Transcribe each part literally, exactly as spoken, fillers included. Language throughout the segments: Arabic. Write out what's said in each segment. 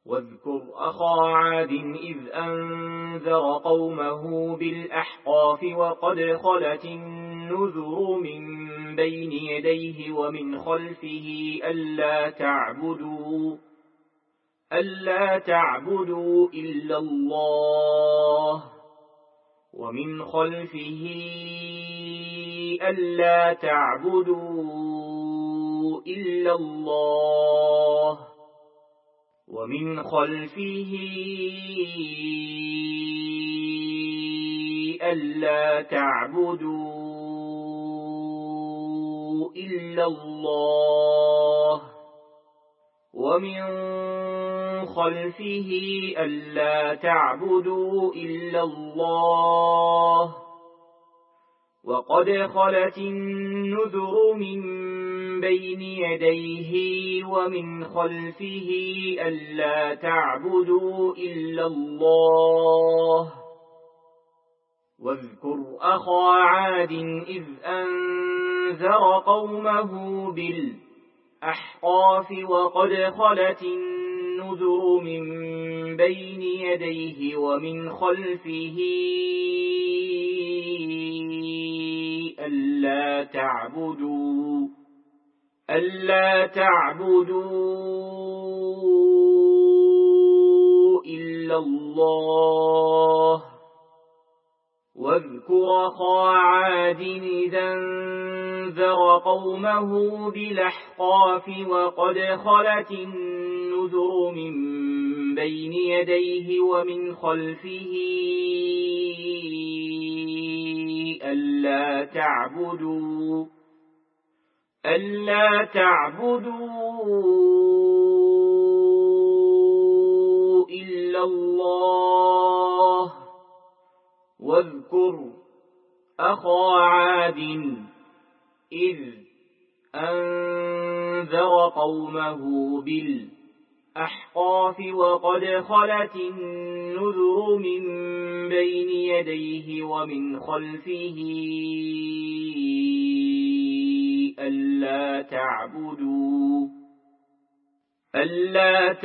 واذكر أخا عاد إذ أنذر قومه بالأحقاف وقد خلت النذر من بين يديه ومن خلفه ألا تعبدوا ألا تعبدوا إلا الله ومن خلفه ألا تعبدوا إلا الله ومن خلفه ألا تعبدوا إلا الله ومن خلفه ألا تعبدوا إلا الله وقد خلت النذر من بين يديه ومن خلفه ألا تعبدوا إلا الله واذكر أخا عاد إذ أنذر قومه بالأحقاف وقد خلت النذر من بين يديه ومن خلفه ألا تعبدوا ألا تعبدوا إلا الله واذكر أخا عاد إذا أنذر قومه بالأحقاف وقد خلت النذر من بين يديه ومن خلفه ألا تعبدوا ألا تعبدوا إلا الله واذكر أخا عاد إذ أنذر قومه بالأحقاف وقد خلت النذر من بين يديه ومن خلفه ألا تعبدوا ألا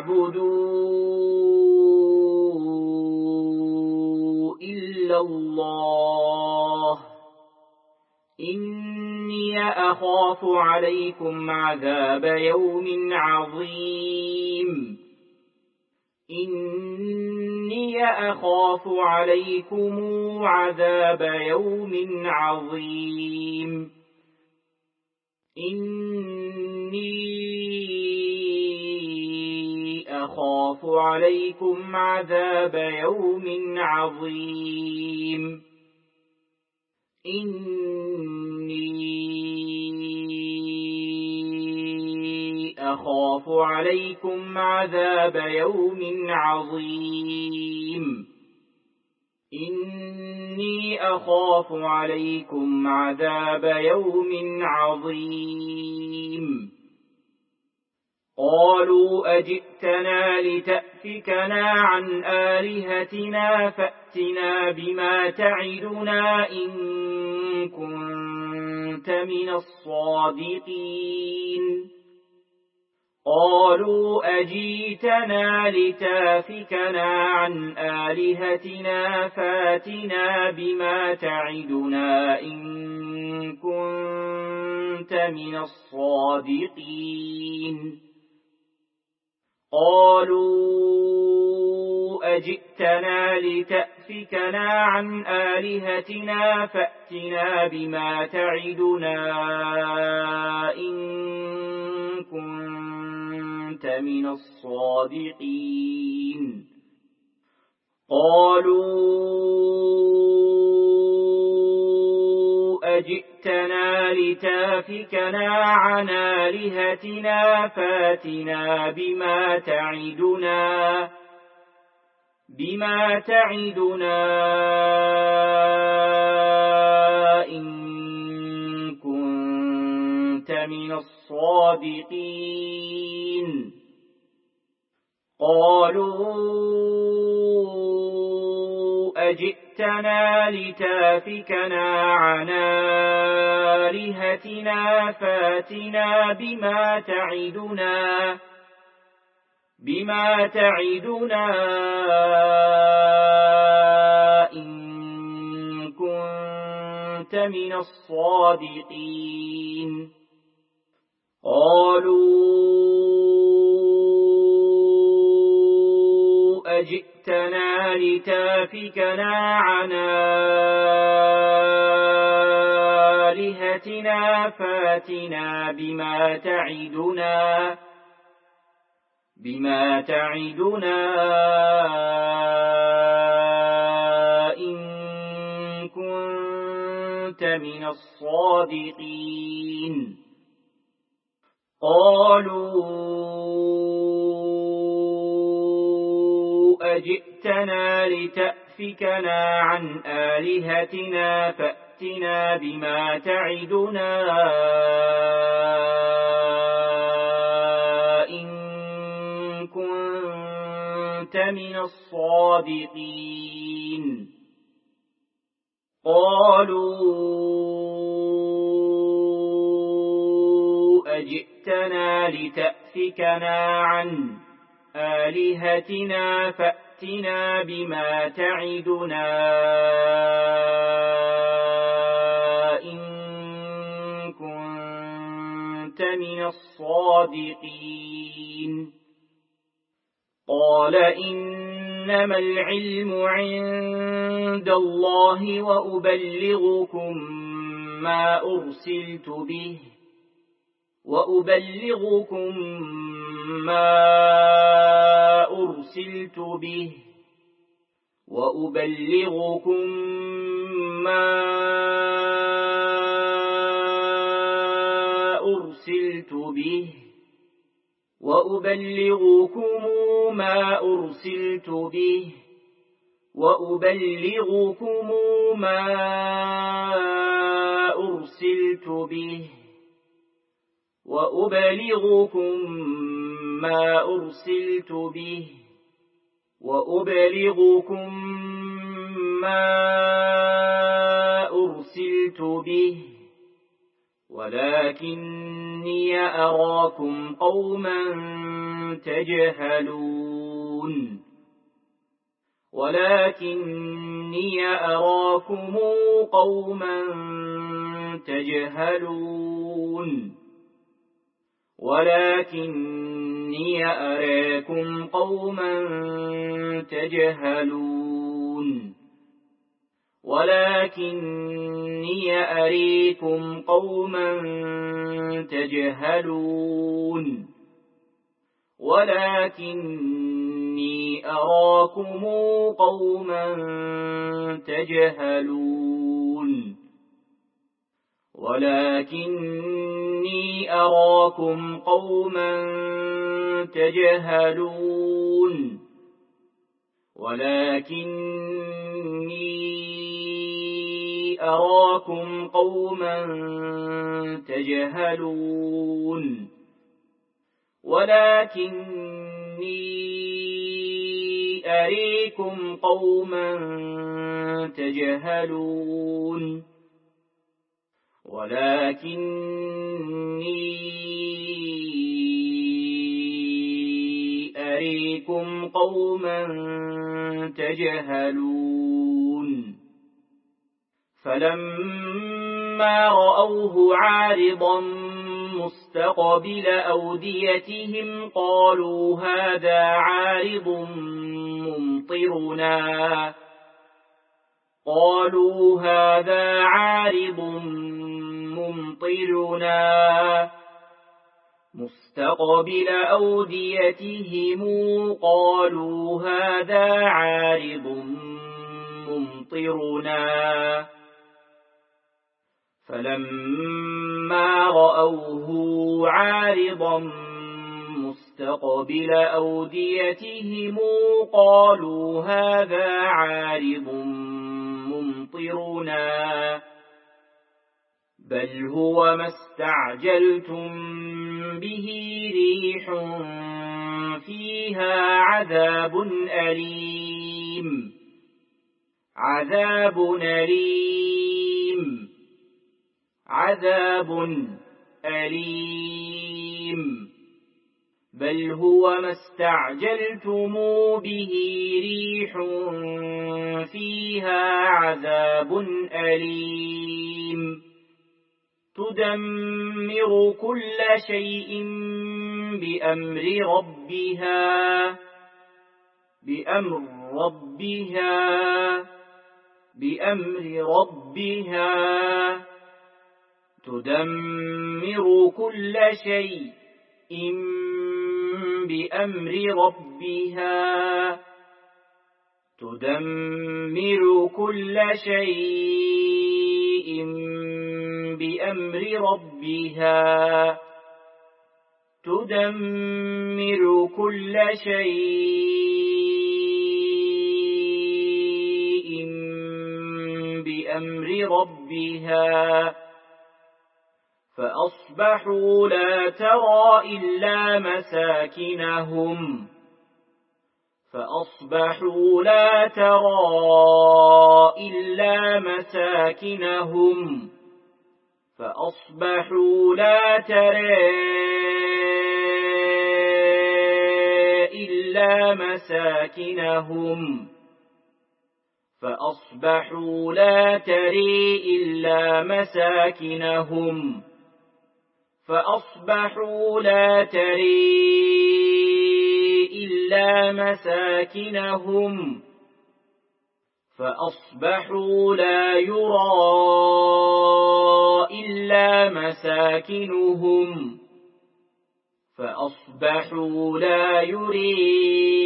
تعبدوا إلا الله إني أخاف عليكم عذاب يوم عظيم إني أخاف عليكم عذاب يوم عظيم إني أخاف عليكم عذاب يوم عظيم إني أخاف عليكم عذاب يوم عظيم إني أخاف عليكم عذاب يوم عظيم قالوا أجئتنا لتأفكنا عن آلهتنا فأتنا بما تعدنا إن كنت من الصادقين قالوا أجئتنا لتأفكنا عن آلهتنا فأتنا بما تعدنا إن كنت من الصادقين قالوا أجئتنا لتأفكنا عن آلهتنا فأتنا بما تعدنا إن كنت من الصادقين قالوا أجئتنا لتأفكنا عن آلهتنا فأتنا بما تعدنا بما تعدنا إن كنت من الصادقين قالوا أجئتنا لتأفكنا عن آلهتنا فأتنا بما تعدنا بما تعدنا إن كنت من الصادقين قالوا أجئتنا لتافكنا عن آلهتنا فاتنا بما تعدنا بما تعدنا إن كنت من الصادقين قالوا أجئتنا لتأفكنا عن آلهتنا فأتنا بما تعدنا إن كنت من الصادقين قالوا أجئتنا لتأفكنا عن آلهتنا فأتنا بما تعدنا إن كنت من الصادقين قال إنما العلم عند الله وأبلغكم ما أرسلت به وأبلغكم ما أرسلت به وأبلغكم ما أرسلت به وأبلغكم ما أرسلت به وأبلغكم ما أرسلت به وأبلغكم ما أرسلت به وأبلغكم ما أرسلت به ولكني أراكم قوما تجهلون ولكني أراكم قوما تجهلون ولكني أراكم قوما تجهلون ولكني أريكم قوما تجهلون ولكني أراكم قوما تجهلون ولكني أراكم قوما تجهلون ولكني أراكم قوما تجهلون ولكني أريكم قوما تجهلون ولكني أريكم قوما تجهلون فلما رأوه عارضا مستقبل أوديتهم قالوا هذا عارض ممطرنا قالوا هذا عارض ممطرنا مستقبل أوديتهم قالوا هذا عارض ممطرنا فلما رأوه عارضا مستقبل أوديتهم قالوا هذا عارض ممطرنا بل هو ما استعجلتم به ريح فيها عذاب أليم عذاب أليم عذاب أليم بل هو ما استعجلتم به ريح فيها عذاب أليم تدمر كل شيء بأمر ربها بأمر ربها بأمر ربها تدمر كل شيء بأمر ربها تدمر كل شيء بأمر ربها تدمر كل شيء بأمر ربها فأصبحوا لا ترى إلا مساكنهم فأصبحوا لا ترى إلا مساكنهم فأصبحوا لا ترى إلا مساكنهم فأصبحوا لا ترى إلا مساكنهم فأصبحوا لا ترى إلا مساكنهم فأصبحوا لا يرى إلا مساكنهم فأصبحوا لا يرى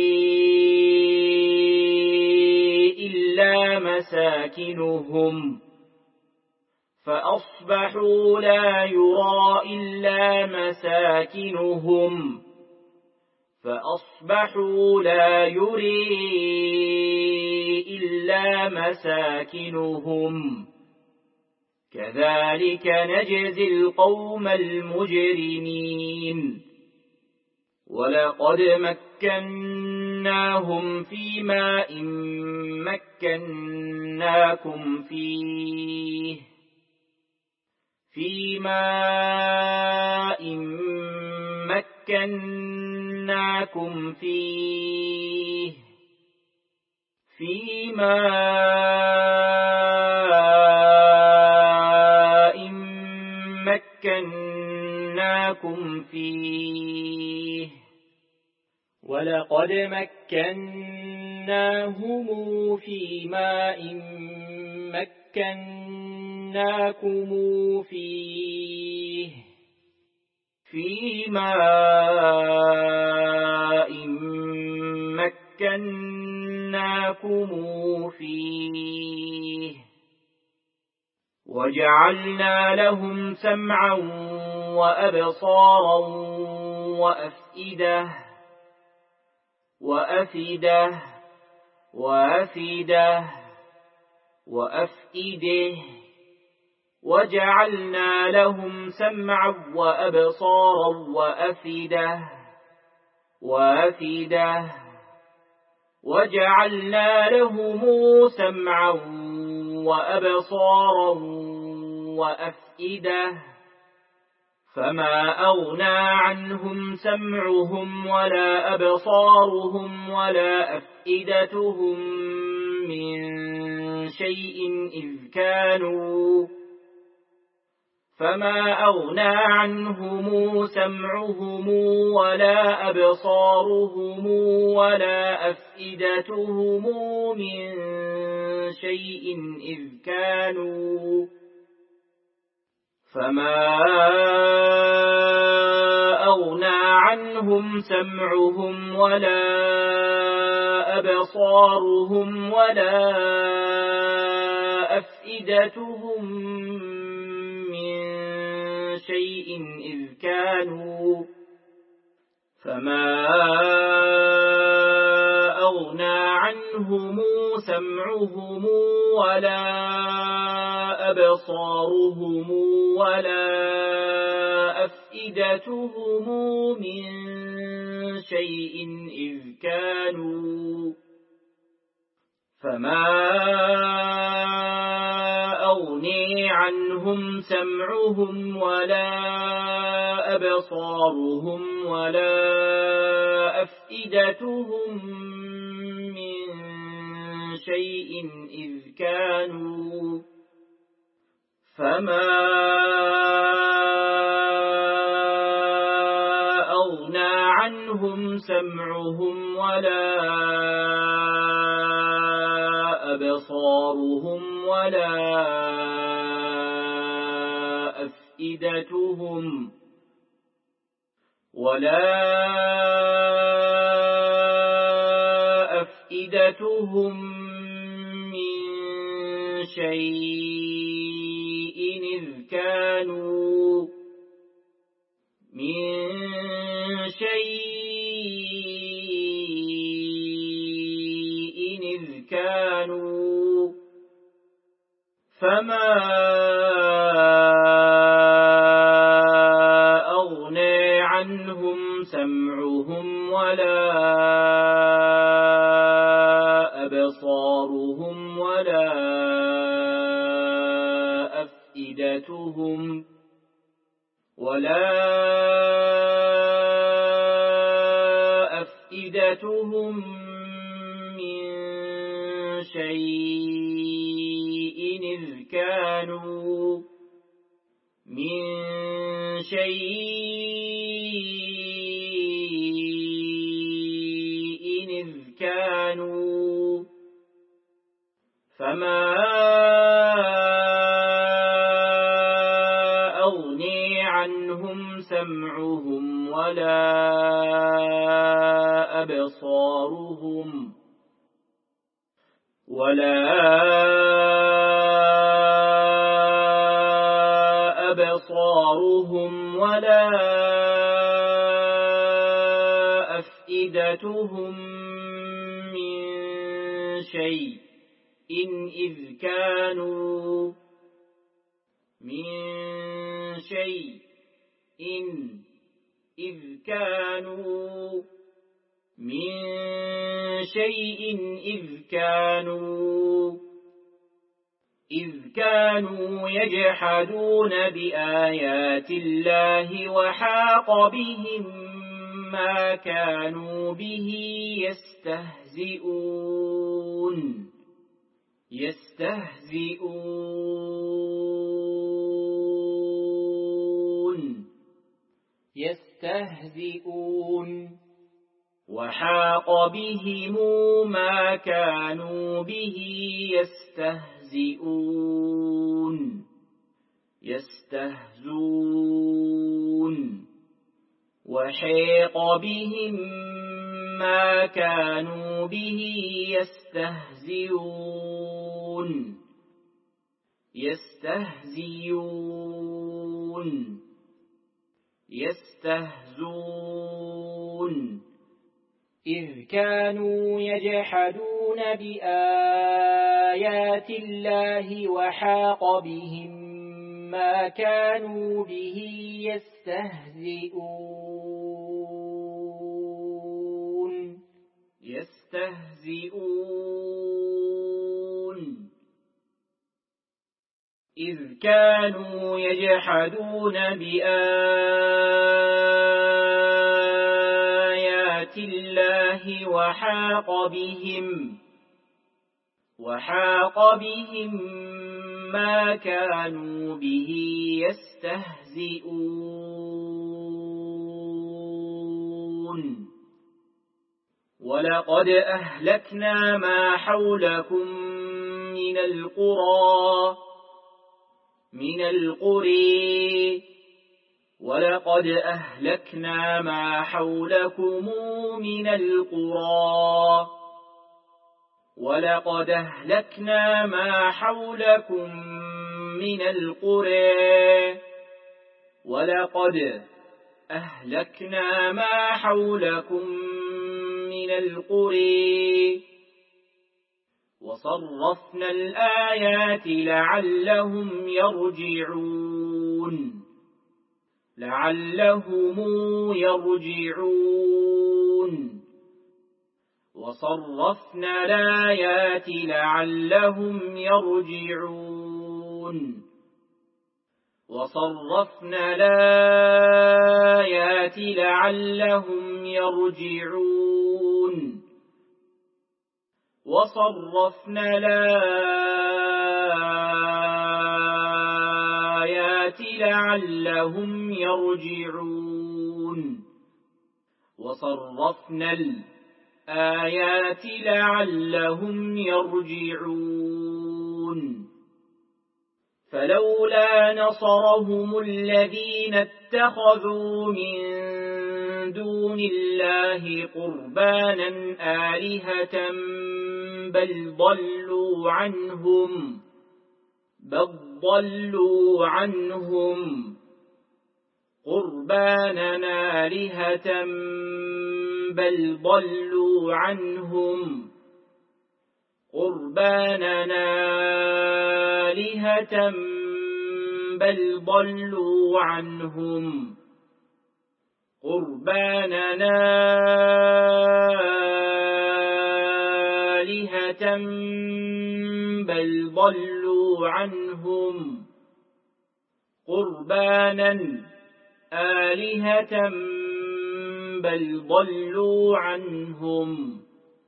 إلا مساكنهم فأصبحوا لا يرى إلا مساكنهم فأصبحوا لا يرى إلا مساكنهم كذلك نجزي القوم المجرمين ولقد مكناهم في ماء مكناكم فيه في ماء مكناكم فيه في ماء مكناكم فيه ولقد مكناهم في ماء مكناكم فيه في ماء مكناكم فيه وجعلنا لهم سمعا وأبصارا وأفئدة وأفئدة وأفئدة وأفئدة وجعلنا لهم سمعا وأبصارا وأفئدة وأفئدة وجعلنا لهم سمعا وأبصارا وأفئدة فما أغنى عنهم سمعهم ولا أبصارهم ولا أفئدتهم من شيء إذ كانوا فما أغنى عنهم سمعهم ولا أبصارهم ولا أفئدتهم من شيء إذ كانوا فما أغنى عنهم سمعهم ولا أبصارهم ولا أفئدتهم من شيء إذ كانوا فما أغنى عنهم سمعهم ولا أبصارهم ولا أفئدتهم من شيء إذ كانوا فما أغني عنهم سمعهم ولا أبصارهم ولا أفئدتهم من شيء إذ كانوا فما أغنى عنهم سمعهم ولا أبصارهم ولا أفئدتهم ولا أفئدتهم من شيء إذ كانوا من شيء إذ كانوا فما أغنى عنهم سمعهم ولا أبصارهم ولا أفئدتهم ولا أفئدتهم من شيء إذ كانوا من شيء إذ كانوا فما أغني عنهم سمعهم ولا أبصارهم ولا أبصارهم ولا أفئدتهم من شيء إذ كانوا من شيء إذ كانوا من شيء إذ كانوا إذ كانوا يجحدون بآيات الله وحاق بهم ما كانوا به يستهزئون يستهزئون يستهزئون وحاق بهم ما كانوا به يستهزئون يستهزون وحيق بهم ما كانوا به يستهزئون يستهزئون يستهزون إذ كانوا يجحدون بآيات الله وحاق بهم ما كانوا به يستهزئون يستهزئون إذ كانوا يجحدون بآيات الله وحاق بهم وحاق بهم ما كانوا به يستهزئون ولقد أهلكنا ما حولكم من القرى من القرى ولقد أهلكنا ما حولكم من القرى ولقد أهلكنا ما حولكم من القرى ولقد أهلكنا ما حولكم من القرى وصرفنا الآيات لعلهم يرجعون لعلهم يرجعون وصرفنا الآيات لعلهم يرجعون وصرفنا الآيات لعلهم يرجعون وصرفنا الآيات لعلهم يرجعون وصرفنا الآيات لعلهم يرجعون فلولا نصرهم الذين اتخذوا من دون الله قربانا آلهة بل ضلوا عنهم بل ضلوا عنهم قربانا آلهة بل ضلوا عنهم قربانا آلهة بل ضلوا عنهم قربانا آلهة بل ضلوا عنهم قربانا آلهة بل ضلوا عنهم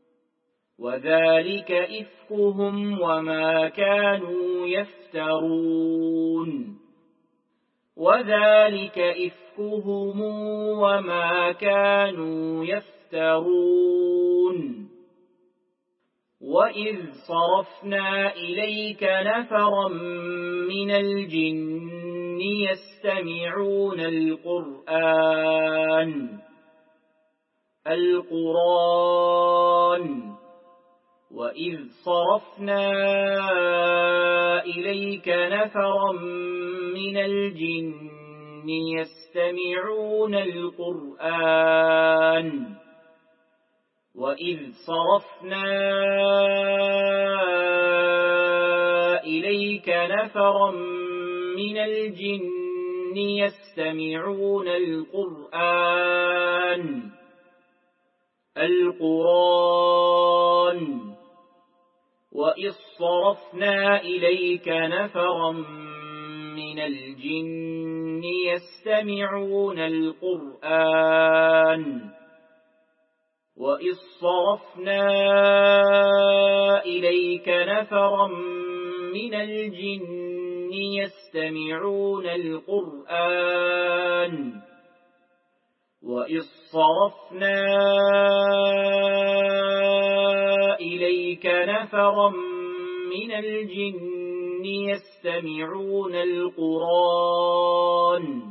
وذلك إفكهم وما كانوا يفترون وذلك إفكهم وما كانوا يفترون وإذ صرفنا إليك نفرا من الجن يستمعون القرآن القرآن وإذ صرفنا إليك نفرا من الجن يستمعون القرآن وإذ صرفنا إليك نفرا من الجن يستمعون القرآن القرآن وإذ صرفنا إليك نفرا من الجن يستمعون القرآن وإذ صرفنا إليك نفرا من الجن يستمعون القرآن وإذ صرفنا إليك نفرا من الجن يستمعون القرآن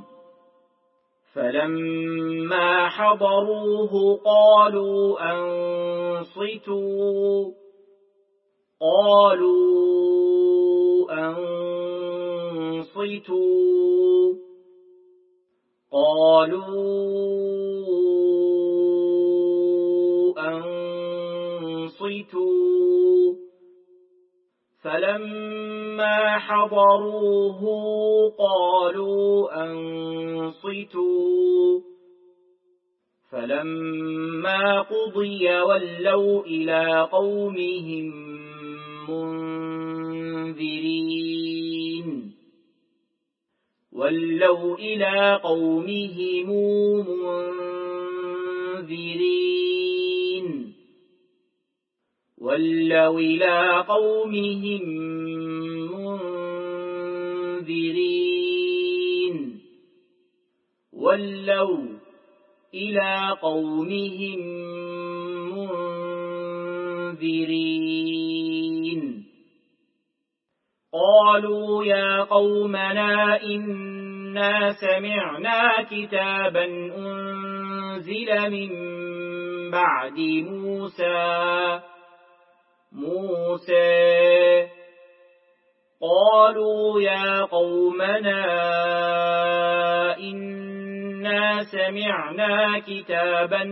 فلما حضروه قالوا أنصتوا قالوا أنصتوا قالوا أنصتوا فلما حضروه قالوا أنصتوا فلما قضي ولوا إلى قومهم منذرين ولوا إلى قومهم منذرين ولوا إلى قومهم منذرين ولوا إلى قومهم منذرين قالوا يا قومنا إنا سمعنا كتابا أنزل من بعد موسى موسى قالوا يا قومنا إنا سمعنا كتابا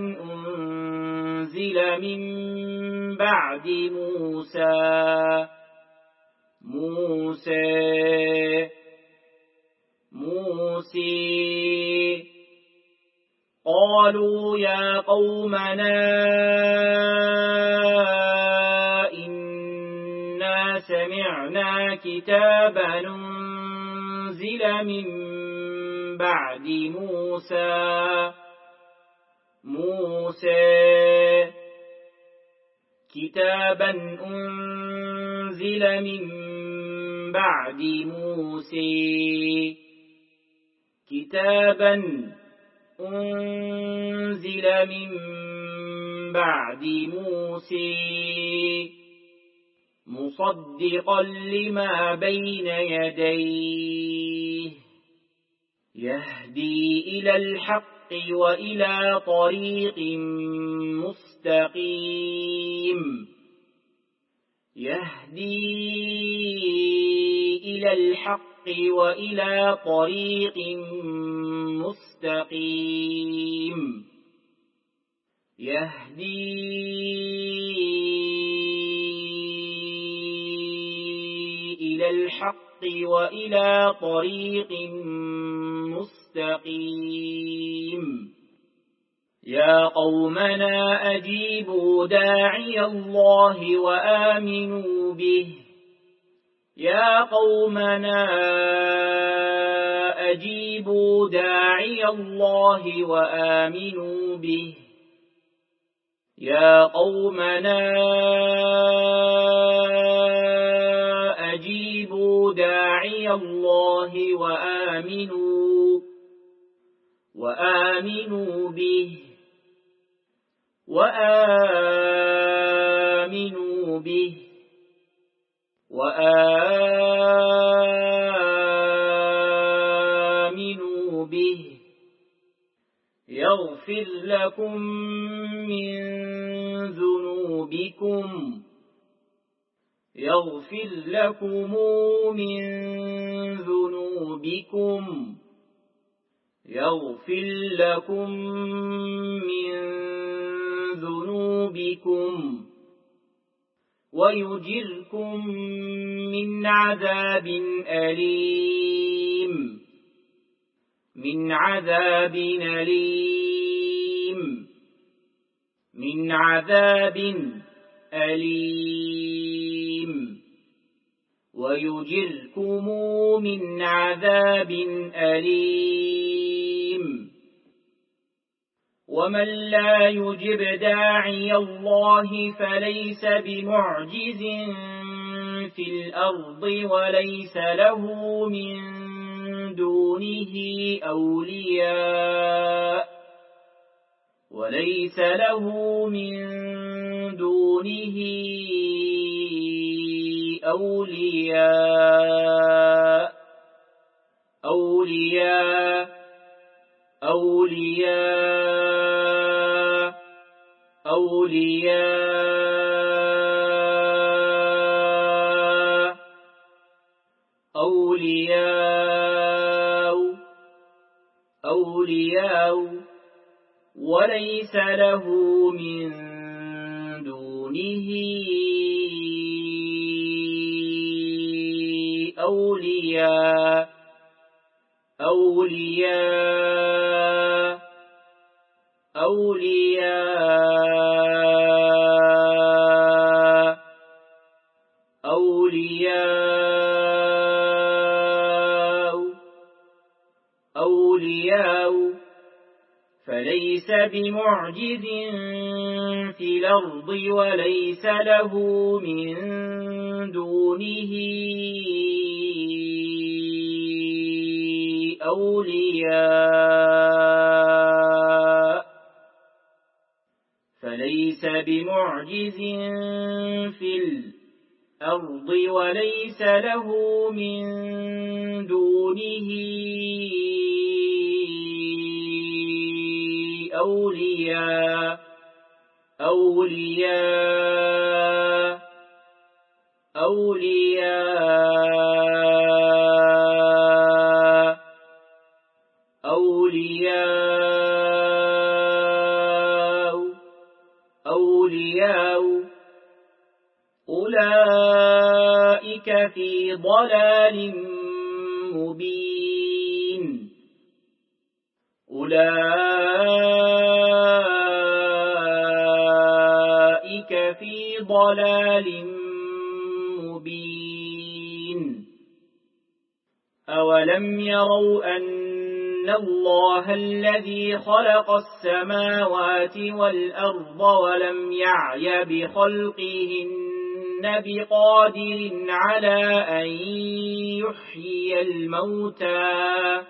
أنزل من بعد موسى موسى موسى قالوا يا قومنا إنا سمعنا سمعنا كتابا أنزل من بعد موسى موسى كتابا أنزل من بعد موسى كتابا أنزل من بعد موسى مصدقا لما بين يديه يهدي إلى الحق وإلى طريق مستقيم يهدي إلى الحق وإلى طريق مستقيم يهدي إلى الحق وإلى طريق مستقيم يا قومنا أجيبوا داعي الله وآمنوا به يا قومنا أجيبوا داعي الله وآمنوا به يا قومنا أجيبوا داعي الله وآمنوا وآمنوا به وآمنوا به وآمنوا به يغفر لكم من ذنوبكم يغفر لكم من ذنوبكم يغفر لكم من ذنوبكم ويجركم من عذاب أليم من عذاب أليم من عذاب أليم ويجركم من عذاب أليم ومن لا يجب داعي الله فليس بمعجز في الأرض وليس له من دونه أولياء وليس له من دونه أولياء أولياء أولياء أولياء أولياء أولياء وليس له من دونه أولياء أولياء أولياء أولياء أولياء فليس بمعجز في الأرض وليس له من دونه أولياء فليس بمعجز في الأرض وليس له من دونه أولياء أولياء أولياء أولياء أولياء أولئك في ضلال مبين أولئك في ضلال مبين أولم يروا أن الله الذي خلق السماوات والأرض ولم يعي بخلقهن بقادر على أن يحيي الموتى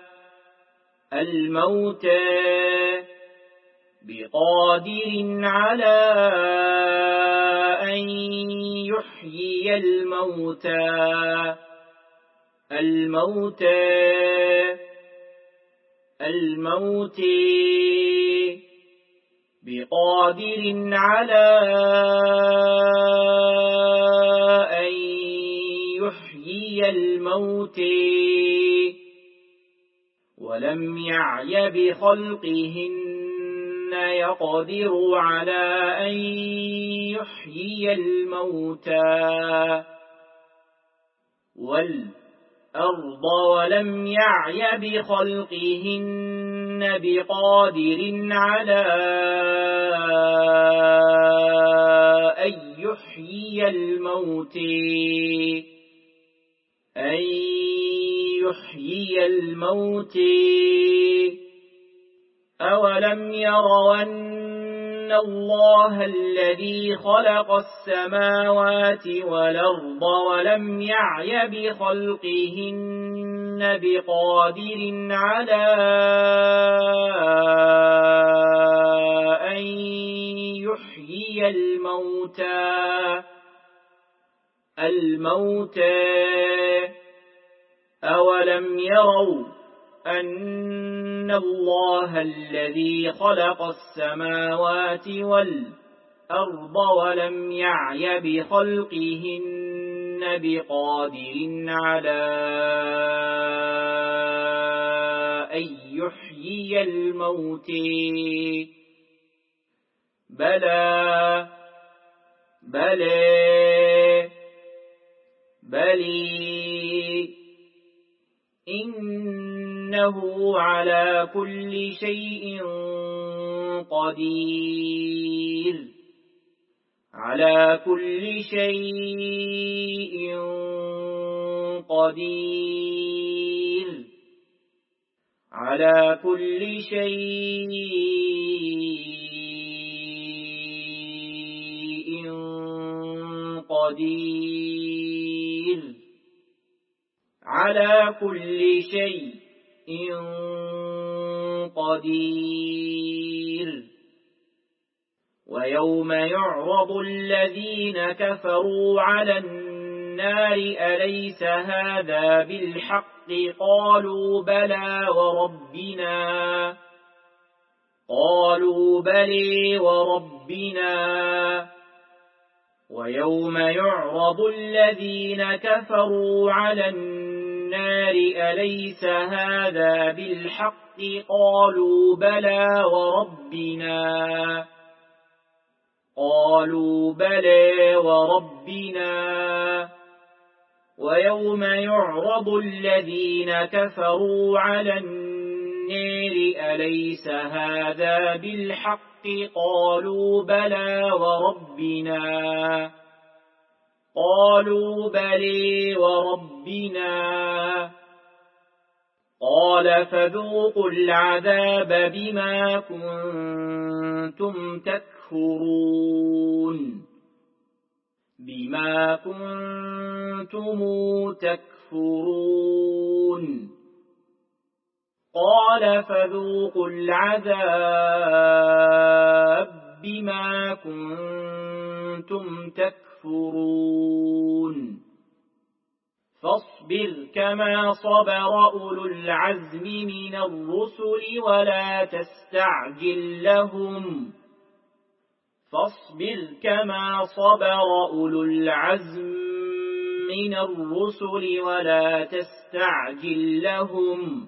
الموتى بقادر على أن يحيي الموتى الموتى الموتى بقادر على أن يحيي الموتى ولم يعي بخلقهن يقدر على أن يحيي الموتى والأرض ولم يعي بخلقهن بقادر على أن يحيي الموتى أن يحيي الموتى أولم يروا أن الله الذي خلق السماوات والأرض ولم يعي بخلقهن بقادر على أن يحيي الموتى الموتى أولم يروا أن الله الذي خلق السماوات والأرض ولم يعي بخلقهن بقادر على أن يحيي الموتى بلى بلى بلي إنه على كل شيء قدير على كل شيء قدير على كل شيء قدير على كل شيء قدير ويوم يعرض الذين كفروا على النار أليس هذا بالحق قالوا بلى وربنا قالوا بلى وربنا ويوم يعرض الذين كفروا على النار أليس هذا بالحق قالوا بلى وربنا قالوا بلى وربنا ويوم يعرض الذين كفروا على النار أليس هذا بالحق قالوا بلى وربنا قالوا بلى وربنا قال فذوقوا العذاب بما كنتم تكفرون بما كنتم تكفرون قال فذوقوا العذاب بما كنتم تكفرون فاصبر كما صبر أولو العزم من الرسل ولا تستعجل لهم فاصبر كما صبر أولو العزم من الرسل ولا تستعجل لهم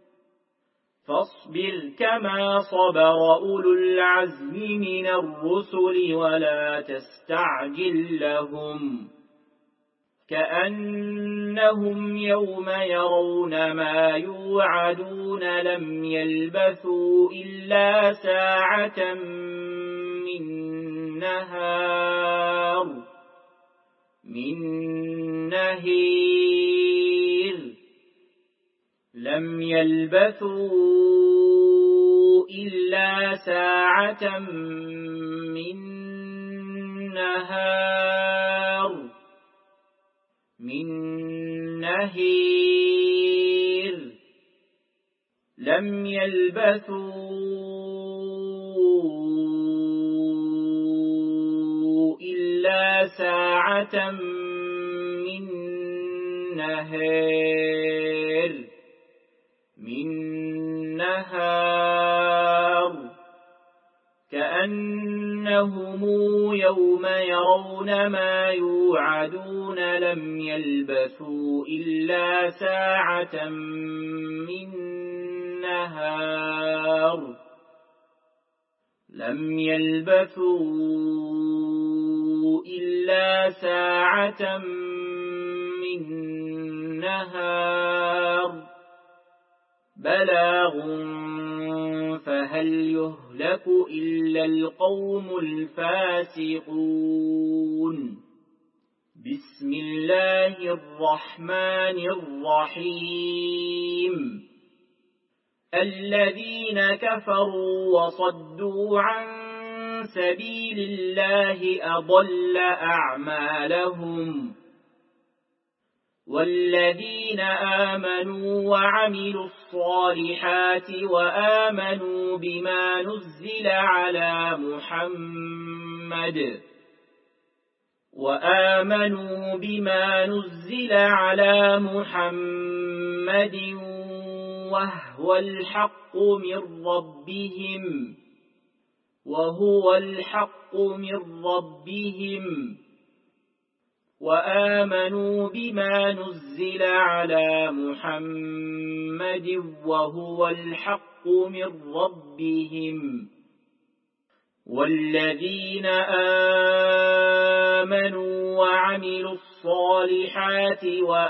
فاصبر كما صبر أولو العزم من الرسل ولا تستعجل لهم كأنهم يوم يرون ما يوعدون لم يلبثوا إلا ساعة من نهار من نهير لم يلبثوا إلا ساعة من نهار من نهير لم يلبثوا إلا ساعة من نهار من نهار كأنهم يوم يرون ما يوعدون لم يلبثوا إلا ساعة من نهار لم يلبثوا إلا ساعة من نهار بلاغ فهل يهلك إلا القوم الفاسقون بسم الله الرحمن الرحيم الذين كفروا وصدوا عن سبيل الله أضل أعمالهم والذين آمنوا وعملوا الصالحات وآمنوا بما نزل على محمد وآمنوا بما نزل على محمد وهو الحق من ربهم وهو الحق من ربهم وآمنوا بما نزل على محمد وهو الحق من ربهم والذين آمنوا وعملوا الصالحات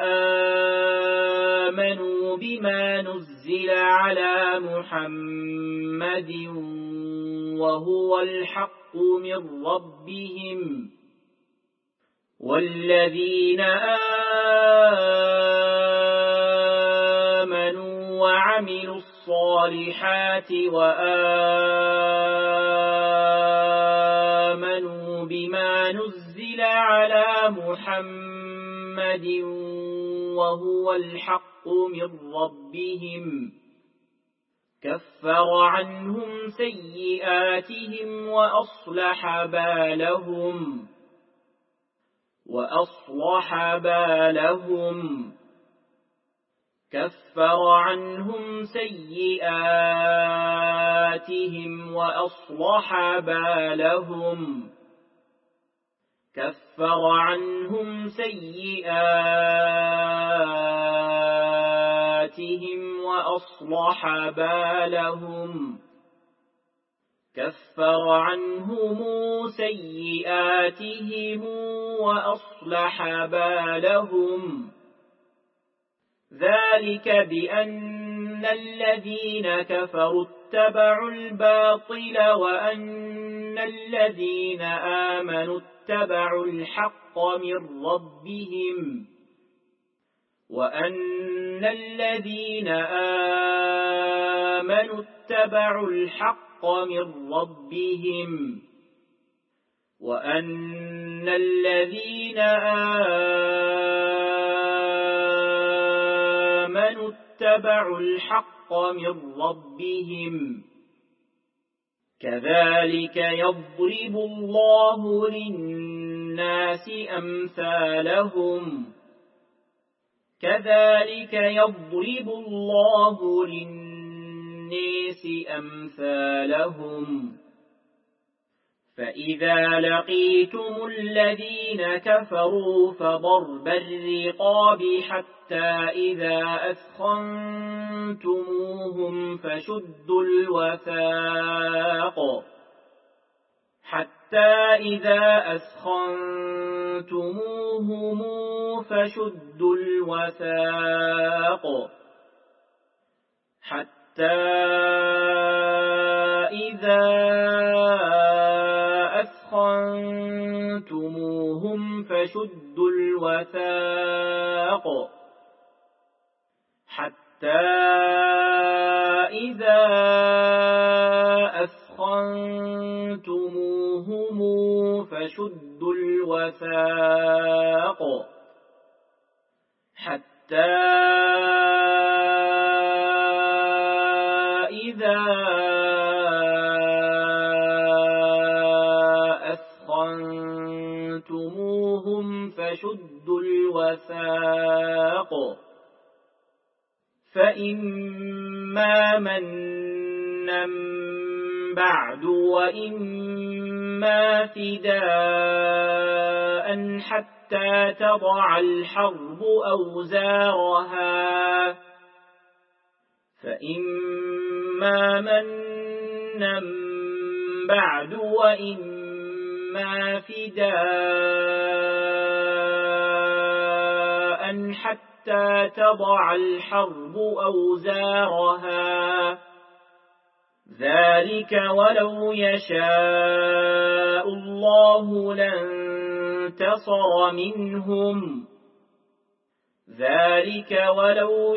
وآمنوا بما نزل على محمد وهو الحق من ربهم والذين آمنوا وعملوا الصالحات وآمنوا بما نزل على محمد وهو الحق من ربهم كفر عنهم سيئاتهم وأصلح بالهم وأصلح بالهم كفر عنهم سيئاتهم وأصلح بالهم كفر عنهم سيئاتهم وأصلح بالهم كفر عنهم سيئاتهم وأصلح بالهم ذلك بأن الذين كفروا اتبعوا الباطل وأن الذين آمنوا اتبعوا الحق من ربهم وأن الذين آمنوا اتبعوا الحق من ربهم وأن الذين آمنوا اتبعوا الحق من ربهم كذلك يضرب الله للناس أمثالهم كذلك يضرب الله للناس أمثالهم فإذا لقيتم الذين كفروا فضرب الرقاب حتى إذا أثخنتموهم فشدوا الوثاق حتى إذا أثخنتموهم فشدوا الوثاق حتى إذا أثخنتموهم فشدوا الوثاق حتى إذا أثخنتموهم فشدوا الوثاق حتى إذا أثخنتموهم فشدوا الوثاق فإما منا بعد وإما فداء حتى تضع الحرب أوزارها فإما منا بعد وإما فداء حتى تضع الحرب أوزارها ذلك ولو يشاء الله لانتصر منهم ذلك ولو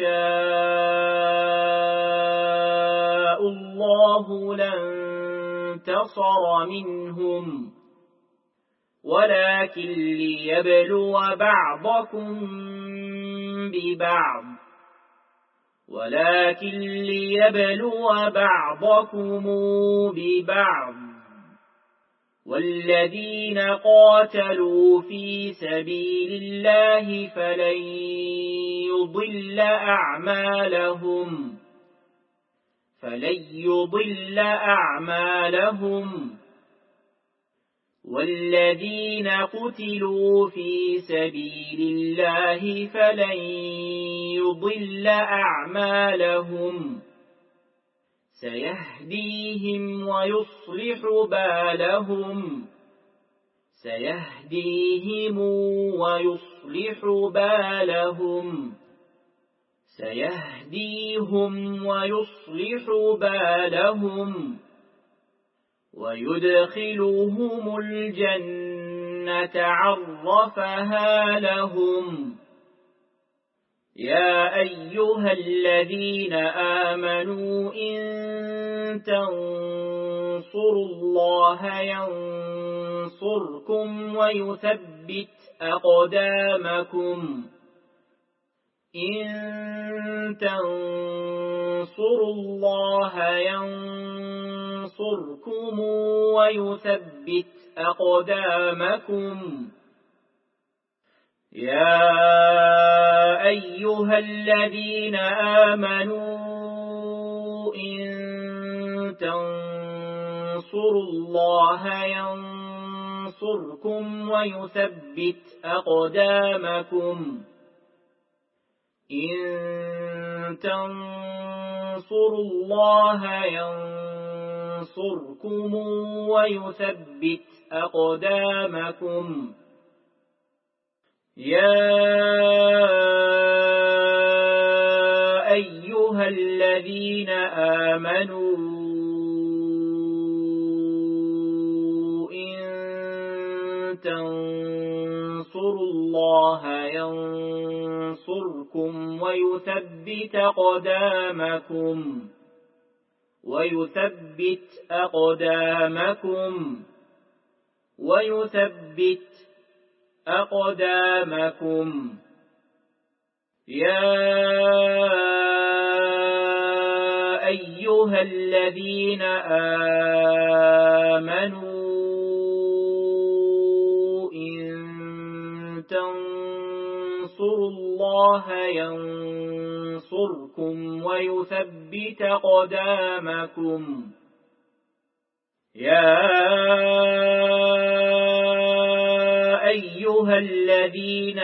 يشاء الله لانتصر منهم ولكن ليبلو بعضكم ببعض ولكن ليبلو بعضكم ببعض والذين قاتلوا في سبيل الله فلن يضل أعمالهم فلن يضل أعمالهم والذين قتلوا في سبيل الله فلن يضل أعمالهم سيهديهم ويصلح بالهم سيهديهم ويصلح بالهم سيهديهم ويصلح بالهم ويدخلهم الجنة عرفها لهم يا أيها الذين آمنوا إن تنصروا الله ينصركم ويثبت أقدامكم إن تنصروا الله ينصركم ويثبت أقدامكم يا أيها الذين آمنوا إن تنصروا الله ينصركم ويثبت أقدامكم إن تنصروا الله ينصركم ويثبت أقدامكم يا أيها الذين آمنوا إن تنصروا الله ينصركم ويثبت أقدامكم ويثبت أقدامكم ويثبت أقدامكم يا أيها الذين آمنوا إن تنصروا الله ينصركم ويثبت أقدامكم يا أيها الذين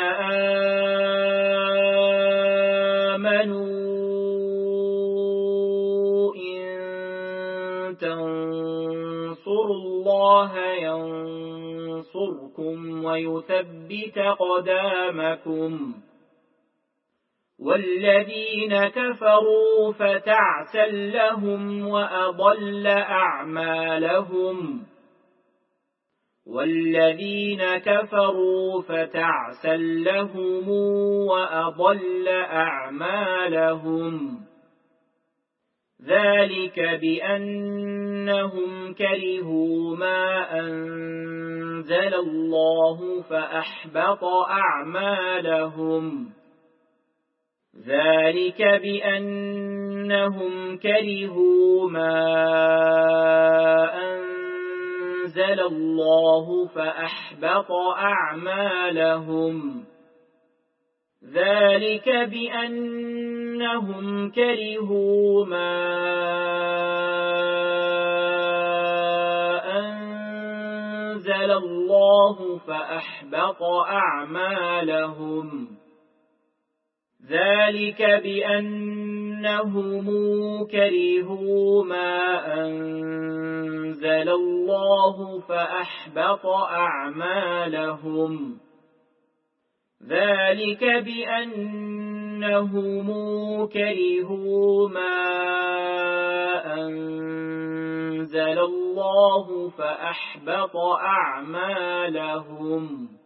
آمنوا إن تنصروا الله ينصركم ويثبت أقدامكم والذين كفروا فتعسا لهم وأضل أعمالهم والذين كفروا فتعسا لهم وأضل أعمالهم ذلك بأنهم كرهوا ما أنزل الله فأحبط أعمالهم ذلك بأنهم كرهوا ما أنزل الله فأحبط أعمالهم ذلك بأنهم كرهوا ما أنزل الله فأحبط أعمالهم ذلك بأنهم كرهوا ما أنزل الله فأحبط أعمالهم ذلك بأنهم كرهوا ما أنزل الله فأحبط أعمالهم